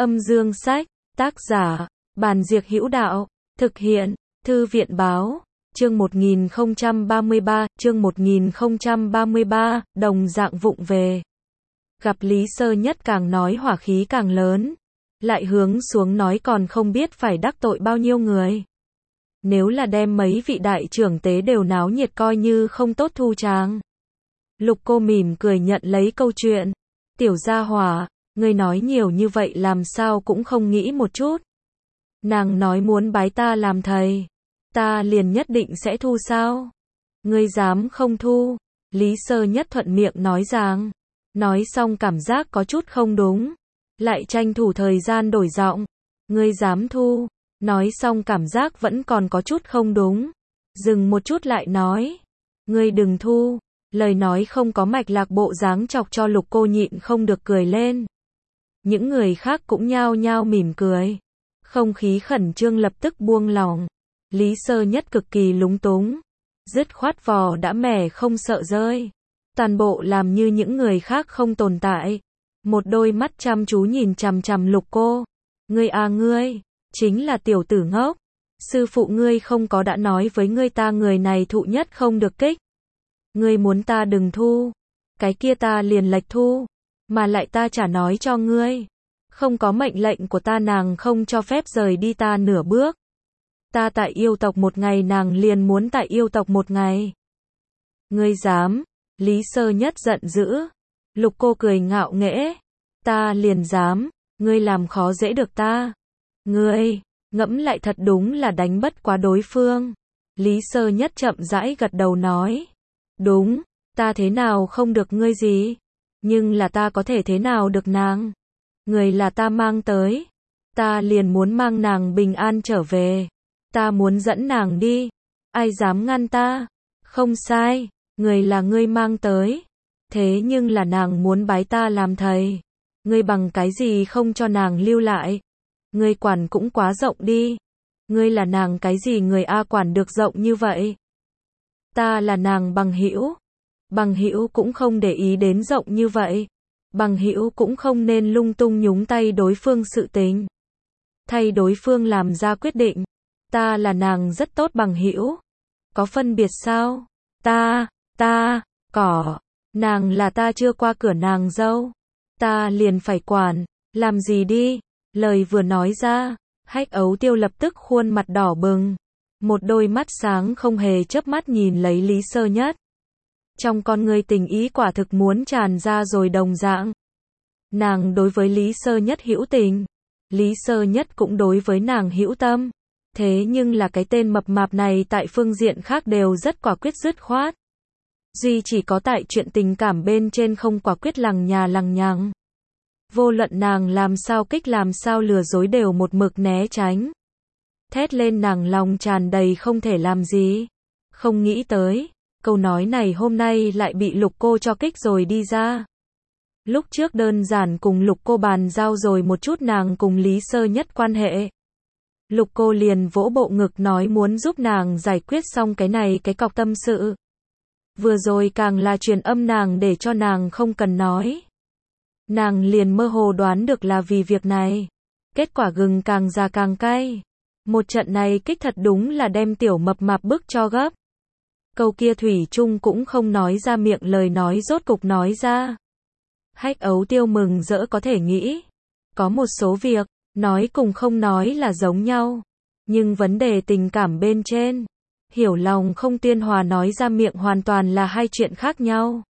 Âm dương sách, tác giả, Bàn Diệc Hữu Đạo, thực hiện, Thư viện báo, chương 1033, đồng dạng vụng về. Gặp Lý Sơ Nhất càng nói hỏa khí càng lớn, lại hướng xuống nói còn không biết phải đắc tội bao nhiêu người. Nếu là đem mấy vị đại trưởng tế đều náo nhiệt coi như không tốt thu tràng. Lục Cô mỉm cười nhận lấy câu chuyện. Tiểu gia hỏa, ngươi nói nhiều như vậy làm sao cũng không nghĩ một chút. Nàng nói muốn bái ta làm thầy, ta liền nhất định sẽ thu sao? Ngươi dám không thu? Lý Sơ Nhất thuận miệng nói rằng. Nói xong cảm giác có chút không đúng, lại tranh thủ thời gian đổi giọng. Ngươi dám thu? Nói xong cảm giác vẫn còn có chút không đúng, dừng một chút lại nói. Ngươi đừng thu. Lời nói không có mạch lạc bộ dáng chọc cho Lục Cô nhịn không được cười lên. Những người khác cũng nhao nhao mỉm cười. Không khí khẩn trương lập tức buông lỏng. Lý Sơ Nhất cực kỳ lúng túng, dứt khoát vò đã mẻ không sợ rơi. Toàn bộ làm như những người khác không tồn tại. Một đôi mắt chăm chú nhìn chằm chằm Lục Cô. Ngươi à ngươi, chính là tiểu tử ngốc. Sư phụ ngươi không có đã nói với ngươi ta người này thụ nhất không được kích. Ngươi muốn ta đừng thu, cái kia ta liền lệch thu, mà lại ta chả nói cho ngươi. Không có mệnh lệnh của ta nàng không cho phép rời đi ta nửa bước. Ta tại yêu tộc một ngày nàng liền muốn tại yêu tộc một ngày. Ngươi dám? Lý Sơ Nhất giận dữ. Lục Cô cười ngạo nghễ. Ta liền dám, ngươi làm khó dễ được ta. Ngươi, ngẫm lại thật đúng là đánh bất quá đối phương. Lý Sơ Nhất chậm rãi gật đầu nói. Đúng, ta thế nào không được ngươi gì, nhưng là ta có thể thế nào được nàng. Người là ta mang tới, ta liền muốn mang nàng bình an trở về, ta muốn dẫn nàng đi, ai dám ngăn ta. Không sai, người là ngươi mang tới, thế nhưng là nàng muốn bái ta làm thầy, ngươi bằng cái gì không cho nàng lưu lại. Ngươi quản cũng quá rộng đi, ngươi là nàng cái gì người a quản được rộng như vậy. Ta là nàng bằng hữu cũng không để ý đến rộng như vậy. Bằng hữu cũng không nên lung tung nhúng tay đối phương sự tình, thay đối phương làm ra quyết định. Ta là nàng rất tốt bằng hữu, có phân biệt sao? Cỏ, nàng là ta chưa qua cửa nàng dâu, ta liền phải quản, làm gì đi. Lời vừa nói ra, Hách Ấu Tiêu lập tức khuôn mặt đỏ bừng. Một đôi mắt sáng không hề chớp mắt nhìn lấy Lý Sơ Nhất. Trong con người tình ý quả thực muốn tràn ra rồi đồng dạng. Nàng đối với Lý Sơ Nhất hữu tình, Lý Sơ Nhất cũng đối với nàng hữu tâm. Thế nhưng là cái tên mập mạp này tại phương diện khác đều rất quả quyết dứt khoát. Duy chỉ có tại chuyện tình cảm bên trên không quả quyết lằng nhà lằng nhằng. Vô luận nàng làm sao kích làm sao lừa dối đều một mực né tránh. Thét lên nàng lòng tràn đầy không thể làm gì. Không nghĩ tới, câu nói này hôm nay lại bị Lục Cô cho kích rồi đi ra. Lúc trước đơn giản cùng Lục Cô bàn giao rồi một chút nàng cùng Lý Sơ Nhất quan hệ. Lục Cô liền vỗ bộ ngực nói muốn giúp nàng giải quyết xong cái này cái cọc tâm sự. Vừa rồi càng là truyền âm nàng để cho nàng không cần nói. Nàng liền mơ hồ đoán được là vì việc này. Kết quả gừng càng già càng cay. Một trận này kích thật đúng là đem tiểu mập mạp bức cho gấp. Câu kia thủy chung cũng không nói ra miệng lời nói rốt cục nói ra. Hách Ấu Tiêu mừng rỡ có thể nghĩ. Có một số việc, nói cùng không nói là giống nhau. Nhưng vấn đề tình cảm bên trên, hiểu lòng không tiên hòa nói ra miệng hoàn toàn là hai chuyện khác nhau.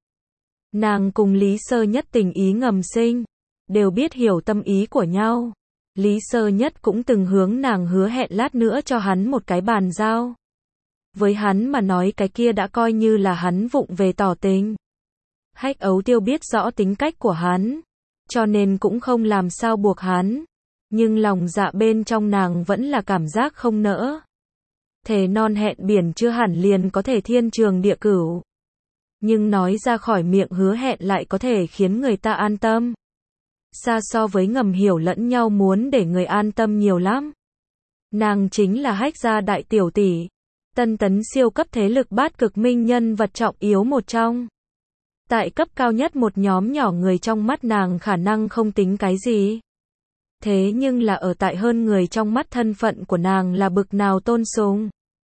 Nàng cùng Lý Sơ Nhất tình ý ngầm sinh, đều biết hiểu tâm ý của nhau. Lý Sơ Nhất cũng từng hướng nàng hứa hẹn lát nữa cho hắn một cái bàn giao. Với hắn mà nói cái kia đã coi như là hắn vụng về tỏ tình. Hách Ấu Tiêu biết rõ tính cách của hắn, cho nên cũng không làm sao buộc hắn. Nhưng lòng dạ bên trong nàng vẫn là cảm giác không nỡ. Thề non hẹn biển chưa hẳn liền có thể thiên trường địa cửu. Nhưng nói ra khỏi miệng hứa hẹn lại có thể khiến người ta an tâm. Xa so với ngầm hiểu lẫn nhau muốn để người an tâm nhiều lắm. Nàng chính là Hách gia đại tiểu tỷ, tân tấn siêu cấp thế lực bát cực minh nhân vật trọng yếu một trong. Tại cấp cao nhất một nhóm nhỏ người trong mắt nàng khả năng không tính cái gì. Thế nhưng là ở tại hơn người trong mắt thân phận của nàng là bực nào tôn sùng.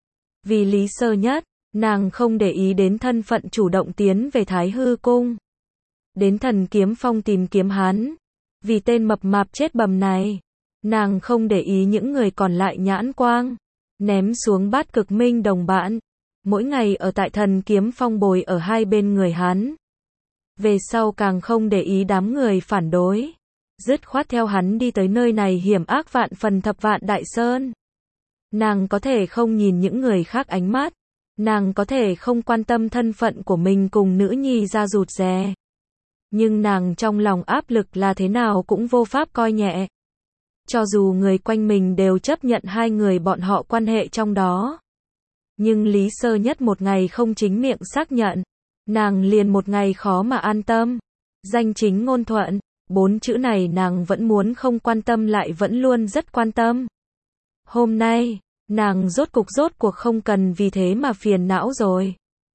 Vì lý sơ nhất, nàng không để ý đến thân phận chủ động tiến về Thái Hư Cung. Đến Thần Kiếm Phong tìm kiếm hắn. Vì tên mập mạp chết bầm này. Nàng không để ý những người còn lại nhãn quang. Ném xuống Bát Cực Minh đồng bạn. Mỗi ngày ở tại Thần Kiếm Phong bồi ở hai bên người hắn. Về sau càng không để ý đám người phản đối. Dứt khoát theo hắn đi tới nơi này hiểm ác vạn phần Thập Vạn Đại Sơn. Nàng có thể không nhìn những người khác ánh mắt. Nàng có thể không quan tâm thân phận của mình cùng nữ nhi ra rụt rè. Nhưng nàng trong lòng áp lực là thế nào cũng vô pháp coi nhẹ. Cho dù người quanh mình đều chấp nhận hai người bọn họ quan hệ trong đó. Nhưng Lý Sơ Nhất một ngày không chính miệng xác nhận. Nàng liền một ngày khó mà an tâm. Danh chính ngôn thuận. 4 chữ này nàng vẫn muốn không quan tâm lại vẫn luôn rất quan tâm. Hôm nay, nàng rốt cuộc không cần vì thế mà phiền não rồi.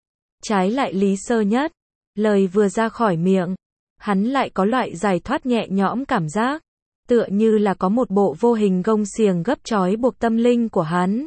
Trái lại Lý Sơ Nhất, lời vừa ra khỏi miệng, hắn lại có loại giải thoát nhẹ nhõm cảm giác, tựa như là có một bộ vô hình gông xiềng gấp trói buộc tâm linh của hắn.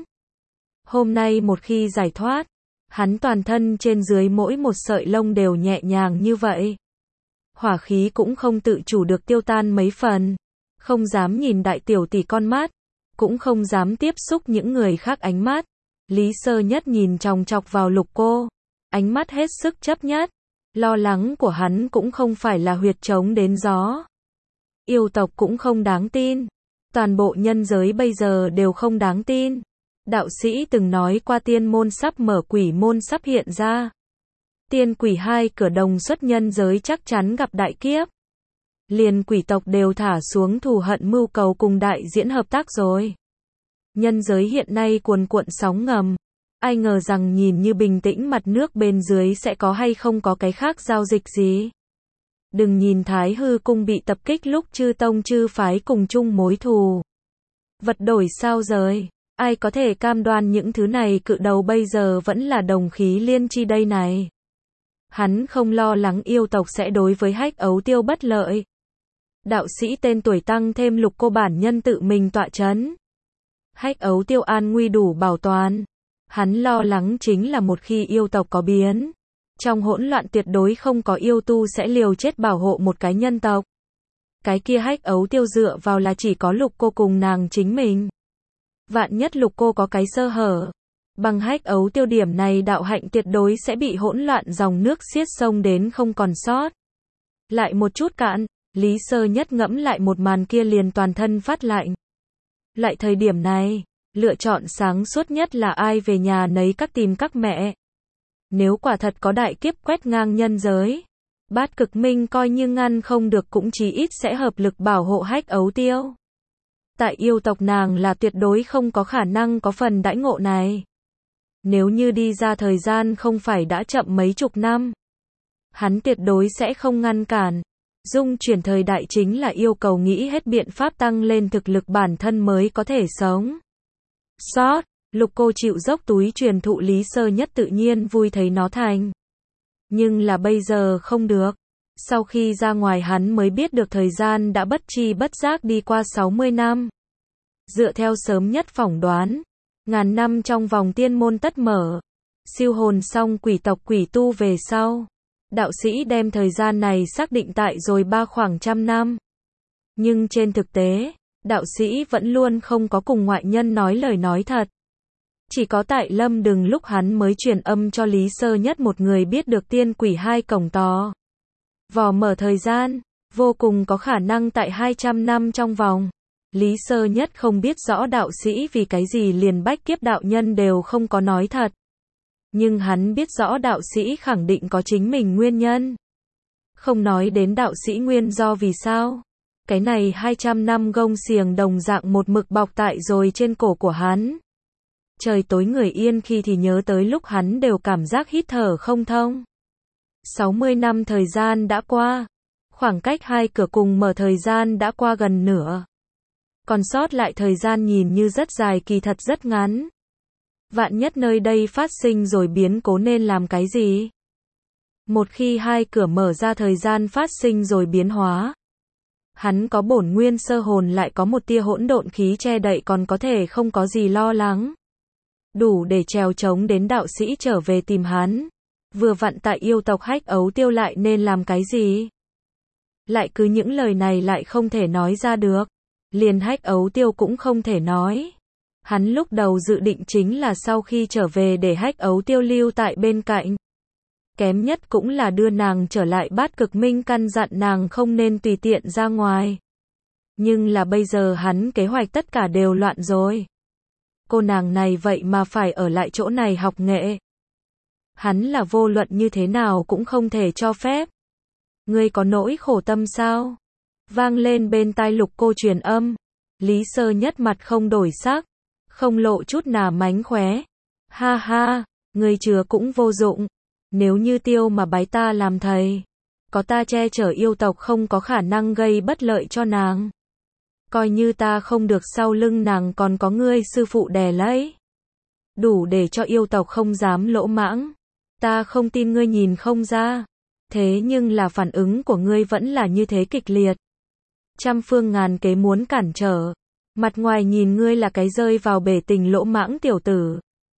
Hôm nay một khi giải thoát, hắn toàn thân trên dưới mỗi một sợi lông đều nhẹ nhàng như vậy. Hỏa khí cũng không tự chủ được tiêu tan mấy phần, không dám nhìn đại tiểu tỷ con mắt, cũng không dám tiếp xúc những người khác ánh mắt. Lý Sơ Nhất nhìn chòng chọc vào Lục Cô, ánh mắt hết sức chấp nhất. Lo lắng của hắn cũng không phải là huyệt trống đến gió. Yêu tộc cũng không đáng tin. Toàn bộ nhân giới bây giờ đều không đáng tin. Đạo sĩ từng nói qua tiên môn sắp mở, quỷ môn sắp hiện ra. Tiên quỷ hai cửa đồng xuất, nhân giới chắc chắn gặp đại kiếp. Liền quỷ tộc đều thả xuống thù hận mưu cầu cùng đại diễn hợp tác rồi. Nhân giới hiện nay cuồn cuộn sóng ngầm. Ai ngờ rằng nhìn như bình tĩnh mặt nước bên dưới sẽ có hay không có cái khác giao dịch gì. Đừng nhìn Thái Hư Cung bị tập kích lúc chư tông chư phái cùng chung mối thù. Vật đổi sao rời. Ai có thể cam đoan những thứ này cự đầu bây giờ vẫn là đồng khí liên chi đây này. Hắn không lo lắng yêu tộc sẽ đối với Hách Ấu Tiêu bất lợi. Đạo sĩ tên tuổi tăng thêm Lục Cô bản nhân tự mình tọa chấn. Hách Ấu Tiêu an nguy đủ bảo toàn. Hắn lo lắng chính là một khi yêu tộc có biến. Trong hỗn loạn tuyệt đối không có yêu tu sẽ liều chết bảo hộ một cái nhân tộc. Cái kia Hách Ấu Tiêu dựa vào là chỉ có Lục Cô cùng nàng chính mình. Vạn nhất Lục Cô có cái sơ hở. Bằng Hách Ấu Tiêu điểm này đạo hạnh tuyệt đối sẽ bị hỗn loạn dòng nước xiết sông đến không còn sót. Lại một chút cạn, Lý Sơ Nhất ngẫm lại một màn kia liền toàn thân phát lạnh. Lại thời điểm này, lựa chọn sáng suốt nhất là ai về nhà nấy các tìm các mẹ. Nếu quả thật có đại kiếp quét ngang nhân giới, Bát Cực Minh coi như ngăn không được cũng chí ít sẽ hợp lực bảo hộ Hách Ấu Tiêu. Tại yêu tộc nàng là tuyệt đối không có khả năng có phần đãi ngộ này. Nếu như đi ra thời gian không phải đã chậm mấy chục năm, hắn tuyệt đối sẽ không ngăn cản. Dung chuyển thời đại chính là yêu cầu nghĩ hết biện pháp tăng lên thực lực bản thân mới có thể sống sót. Lục Cô chịu dốc túi truyền thụ Lý Sơ Nhất tự nhiên vui thấy nó thành. Nhưng là bây giờ không được. Sau khi ra ngoài hắn mới biết được thời gian đã bất tri bất giác đi qua 60 năm. Dựa theo sớm nhất phỏng đoán, ngàn năm trong vòng tiên môn tất mở. Siêu hồn xong quỷ tộc quỷ tu về sau. Đạo sĩ đem thời gian này xác định tại rồi khoảng trăm năm. Nhưng trên thực tế, đạo sĩ vẫn luôn không có cùng ngoại nhân nói lời nói thật. Chỉ có tại Lâm Đừng lúc hắn mới truyền âm cho Lý Sơ Nhất một người biết được tiên quỷ hai cổng to. Vò mở thời gian, vô cùng có khả năng tại 200 năm trong vòng. Lý Sơ Nhất không biết rõ đạo sĩ vì cái gì liền bách kiếp đạo nhân đều không có nói thật. Nhưng hắn biết rõ đạo sĩ khẳng định có chính mình nguyên nhân. Không nói đến đạo sĩ nguyên do vì sao. Cái này 200 năm gông xiềng đồng dạng một mực bọc tại rồi trên cổ của hắn. Trời tối người yên khi thì nhớ tới lúc hắn đều cảm giác hít thở không thông. 60 năm thời gian đã qua. Khoảng cách hai cửa cùng mở thời gian đã qua gần nửa. Còn sót lại thời gian nhìn như rất dài kỳ thật rất ngắn. Vạn nhất nơi đây phát sinh rồi biến cố nên làm cái gì? Một khi hai cửa mở ra thời gian phát sinh rồi biến hóa. Hắn có bổn nguyên sơ hồn lại có một tia hỗn độn khí che đậy còn có thể không có gì lo lắng. Đủ để trèo trống đến đạo sĩ trở về tìm hắn. Vừa vặn tại yêu tộc Hách Ấu Tiêu lại nên làm cái gì? Lại cứ những lời này lại không thể nói ra được. Liền Hách Ấu Tiêu cũng không thể nói. Hắn lúc đầu dự định chính là sau khi trở về để Hách Ấu Tiêu lưu tại bên cạnh. Kém nhất cũng là đưa nàng trở lại Bát Cực Minh căn dặn nàng không nên tùy tiện ra ngoài. Nhưng là bây giờ hắn kế hoạch tất cả đều loạn rồi. Cô nàng này vậy mà phải ở lại chỗ này học nghệ. Hắn là vô luận như thế nào cũng không thể cho phép. Ngươi có nỗi khổ tâm sao? Vang lên bên tai Lục Cô truyền âm. Lý Sơ Nhất mặt không đổi sắc, không lộ chút nào mánh khóe. Ha ha, ngươi chứa cũng vô dụng. Nếu như Tiêu mà bái ta làm thầy, có ta che chở yêu tộc không có khả năng gây bất lợi cho nàng. Coi như ta không được sau lưng nàng còn có ngươi sư phụ đè lấy. Đủ để cho yêu tộc không dám lỗ mãng. Ta không tin ngươi nhìn không ra. Thế nhưng là phản ứng của ngươi vẫn là như thế kịch liệt. Trăm phương ngàn kế muốn cản trở. Mặt ngoài nhìn ngươi là cái rơi vào bể tình lỗ mãng tiểu tử.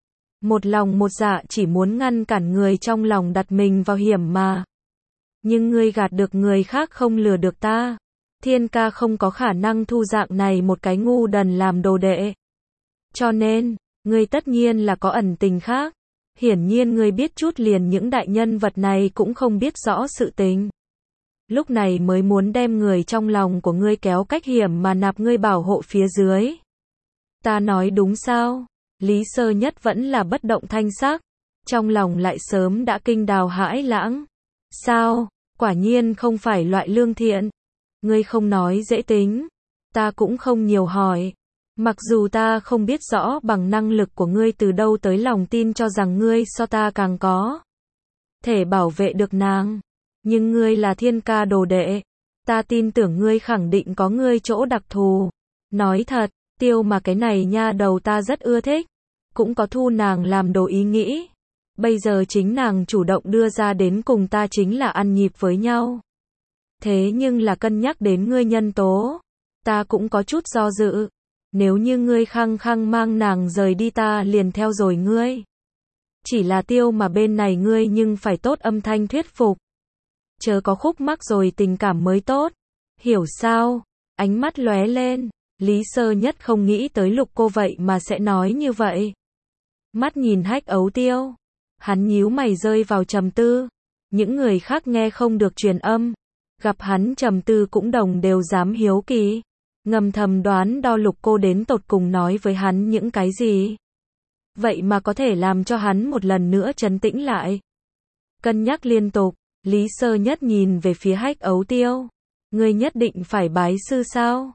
Một lòng một dạ chỉ muốn ngăn cản người trong lòng đặt mình vào hiểm mà. Nhưng ngươi gạt được người khác không lừa được ta. Thiên ca không có khả năng thu dạng này một cái ngu đần làm đồ đệ. Cho nên, ngươi tất nhiên là có ẩn tình khác. Hiển nhiên ngươi biết chút liền những đại nhân vật này cũng không biết rõ sự tình. Lúc này mới muốn đem người trong lòng của ngươi kéo cách hiểm mà nạp ngươi bảo hộ phía dưới. Ta nói đúng sao? Lý Sơ Nhất vẫn là bất động thanh sắc. Trong lòng lại sớm đã kinh đào hãi lãng. Sao? Quả nhiên không phải loại lương thiện. Ngươi không nói dễ tính. Ta cũng không nhiều hỏi. Mặc dù ta không biết rõ bằng năng lực của ngươi từ đâu tới lòng tin cho rằng ngươi so ta càng có thể bảo vệ được nàng. Nhưng ngươi là thiên ca đồ đệ. Ta tin tưởng ngươi khẳng định có ngươi chỗ đặc thù. Nói thật, Tiêu mà cái này nha đầu ta rất ưa thích. Cũng có thu nàng làm đồ ý nghĩ. Bây giờ chính nàng chủ động đưa ra đến cùng ta chính là ăn nhịp với nhau. Thế nhưng là cân nhắc đến ngươi nhân tố. Ta cũng có chút do dự. Nếu như ngươi khăng khăng mang nàng rời đi ta liền theo rồi ngươi. Chỉ là Tiêu mà bên này ngươi nhưng phải tốt âm thanh thuyết phục. Chớ có khúc mắc rồi tình cảm mới tốt. Hiểu sao? Ánh mắt lóe lên. Lý Sơ Nhất không nghĩ tới Lục Cô vậy mà sẽ nói như vậy. Mắt nhìn Hách Ấu Tiêu. Hắn nhíu mày rơi vào trầm tư. Những người khác nghe không được truyền âm. Gặp hắn trầm tư cũng đồng đều dám hiếu kỳ. Ngầm thầm đoán đo Lục Cô đến tột cùng nói với hắn những cái gì. Vậy mà có thể làm cho hắn một lần nữa trấn tĩnh lại. Cân nhắc liên tục. Lý Sơ Nhất nhìn về phía Hách Ấu Tiêu. Ngươi nhất định phải bái sư sao?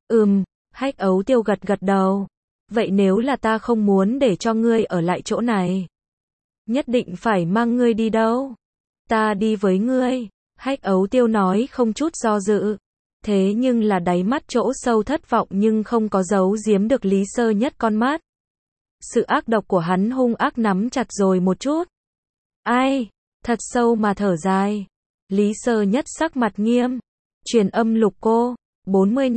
Hách Ấu Tiêu gật gật đầu. Vậy nếu là ta không muốn để cho ngươi ở lại chỗ này, nhất định phải mang ngươi đi đâu? Ta đi với ngươi. Hách Ấu Tiêu nói không chút do dự. Thế nhưng là đáy mắt chỗ sâu thất vọng nhưng không có giấu giếm được Lý Sơ Nhất con mắt. Sự ác độc của hắn hung ác nắm chặt rồi một chút. Ai? Thật sâu mà thở dài. Lý Sơ Nhất sắc mặt nghiêm. Truyền âm Lục Cô. 40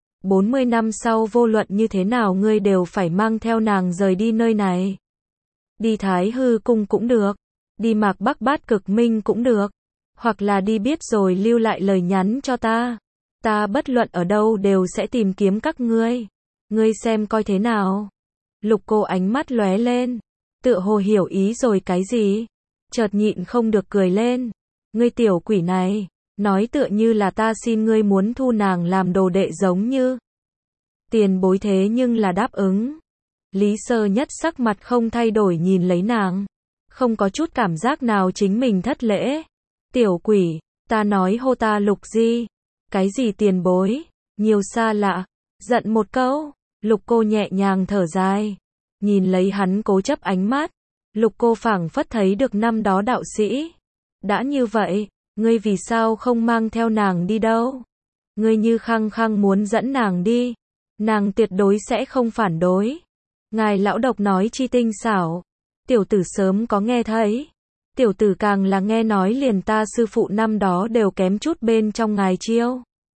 năm sau vô luận như thế nào ngươi đều phải mang theo nàng rời đi nơi này. Đi Thái Hư Cung cũng được. Đi Mạc Bắc Bát Cực Minh cũng được. Hoặc là đi biết rồi lưu lại lời nhắn cho ta. Ta bất luận ở đâu đều sẽ tìm kiếm các ngươi. Ngươi xem coi thế nào. Lục Cô ánh mắt lóe lên. Tựa hồ hiểu ý rồi cái gì. Chợt nhịn không được cười lên. Ngươi tiểu quỷ này. Nói tựa như là ta xin ngươi muốn thu nàng làm đồ đệ giống như. Tiền bối thế nhưng là đáp ứng. Lý Sơ Nhất sắc mặt không thay đổi nhìn lấy nàng. Không có chút cảm giác nào chính mình thất lễ. Tiểu quỷ, ta nói hô ta Lục Di. Cái gì tiền bối? Nhiều xa lạ. Giận một câu. Lục Cô nhẹ nhàng thở dài. Nhìn lấy hắn cố chấp ánh mắt. Lục Cô phảng phất thấy được năm đó đạo sĩ. Đã như vậy, ngươi vì sao không mang theo nàng đi đâu? Ngươi như khăng khăng muốn dẫn nàng đi. Nàng tuyệt đối sẽ không phản đối. Ngài lão độc nói chi tinh xảo. Tiểu tử sớm có nghe thấy. Tiểu tử càng là nghe nói liền ta sư phụ năm đó đều kém chút bên trong ngài chiêu.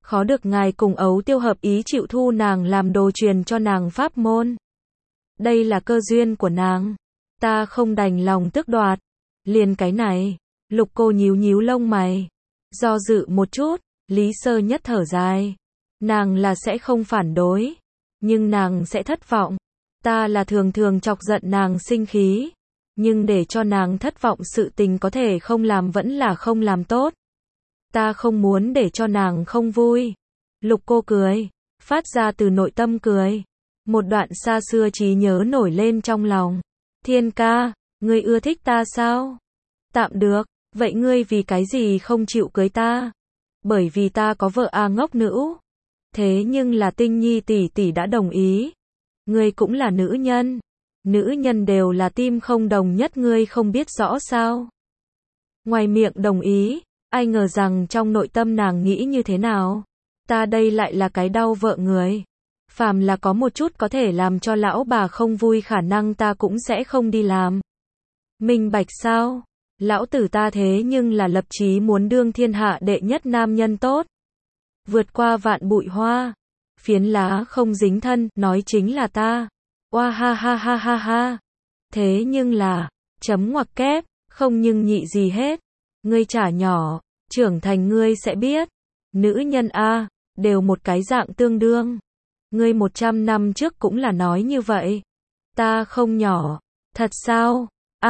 Khó được ngài cùng Ấu Tiêu hợp ý chịu thu nàng làm đồ truyền cho nàng pháp môn. Đây là cơ duyên của nàng. Ta không đành lòng tước đoạt. Liền cái này. Lục Cô nhíu nhíu lông mày. Do dự một chút, Lý Sơ Nhất thở dài. Nàng là sẽ không phản đối. Nhưng nàng sẽ thất vọng. Ta là thường thường chọc giận nàng sinh khí. Nhưng để cho nàng thất vọng sự tình có thể không làm vẫn là không làm tốt. Ta không muốn để cho nàng không vui. Lục Cô cười. Phát ra từ nội tâm cười. Một đoạn xa xưa trí nhớ nổi lên trong lòng. Thiên ca, ngươi ưa thích ta sao? Tạm được. Vậy ngươi vì cái gì không chịu cưới ta? Bởi vì ta có vợ ngốc nữ. Thế nhưng là Tinh Nhi tỷ tỷ đã đồng ý. Ngươi cũng là nữ nhân. Nữ nhân đều là tim không đồng nhất, ngươi không biết rõ sao? Ngoài miệng đồng ý, ai ngờ rằng trong nội tâm nàng nghĩ như thế nào? Ta đây lại là cái đau vợ người. Phàm là có một chút có thể làm cho lão bà không vui khả năng ta cũng sẽ không đi làm. Minh bạch sao? Lão tử ta thế nhưng là lập chí muốn đương thiên hạ đệ nhất nam nhân tốt. Vượt qua vạn bụi hoa. Phiến lá không dính thân, nói chính là ta. Oa ha ha ha ha ha. Thế nhưng là, chấm ngoặc kép, không nhưng nhị gì hết. Ngươi trả nhỏ, trưởng thành ngươi sẽ biết. Nữ nhân A, đều một cái dạng tương đương. Ngươi 100 năm trước cũng là nói như vậy. Ta không nhỏ. Thật sao?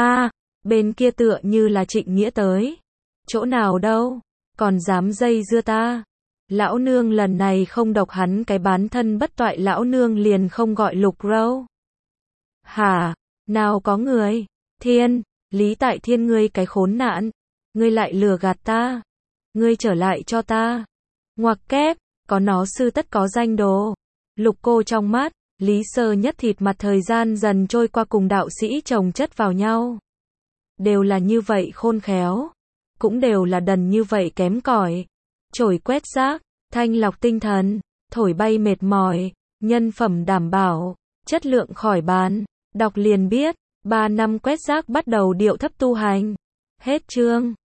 Bên kia tựa như là Trịnh Nghĩa tới. Chỗ nào đâu? Còn dám dây dưa ta. Lão nương lần này không độc hắn cái bán thân bất toại, lão nương liền không gọi Lục Râu. Hả? Nào có người? Thiên, Lý Tại Thiên ngươi cái khốn nạn. Ngươi lại lừa gạt ta. Ngươi trở lại cho ta. Ngoặc kép, có nó sư tất có danh đồ. Lục Cô trong mắt, Lý Sơ Nhất thịt mặt thời gian dần trôi qua cùng đạo sĩ chồng chất vào nhau. Đều là như vậy khôn khéo. Cũng đều là đần như vậy kém cỏi. Chổi quét rác, thanh lọc tinh thần, thổi bay mệt mỏi, nhân phẩm đảm bảo, chất lượng khỏi bàn. Đọc liền biết, 3 năm quét rác bắt đầu điệu thấp tu hành. Hết chương.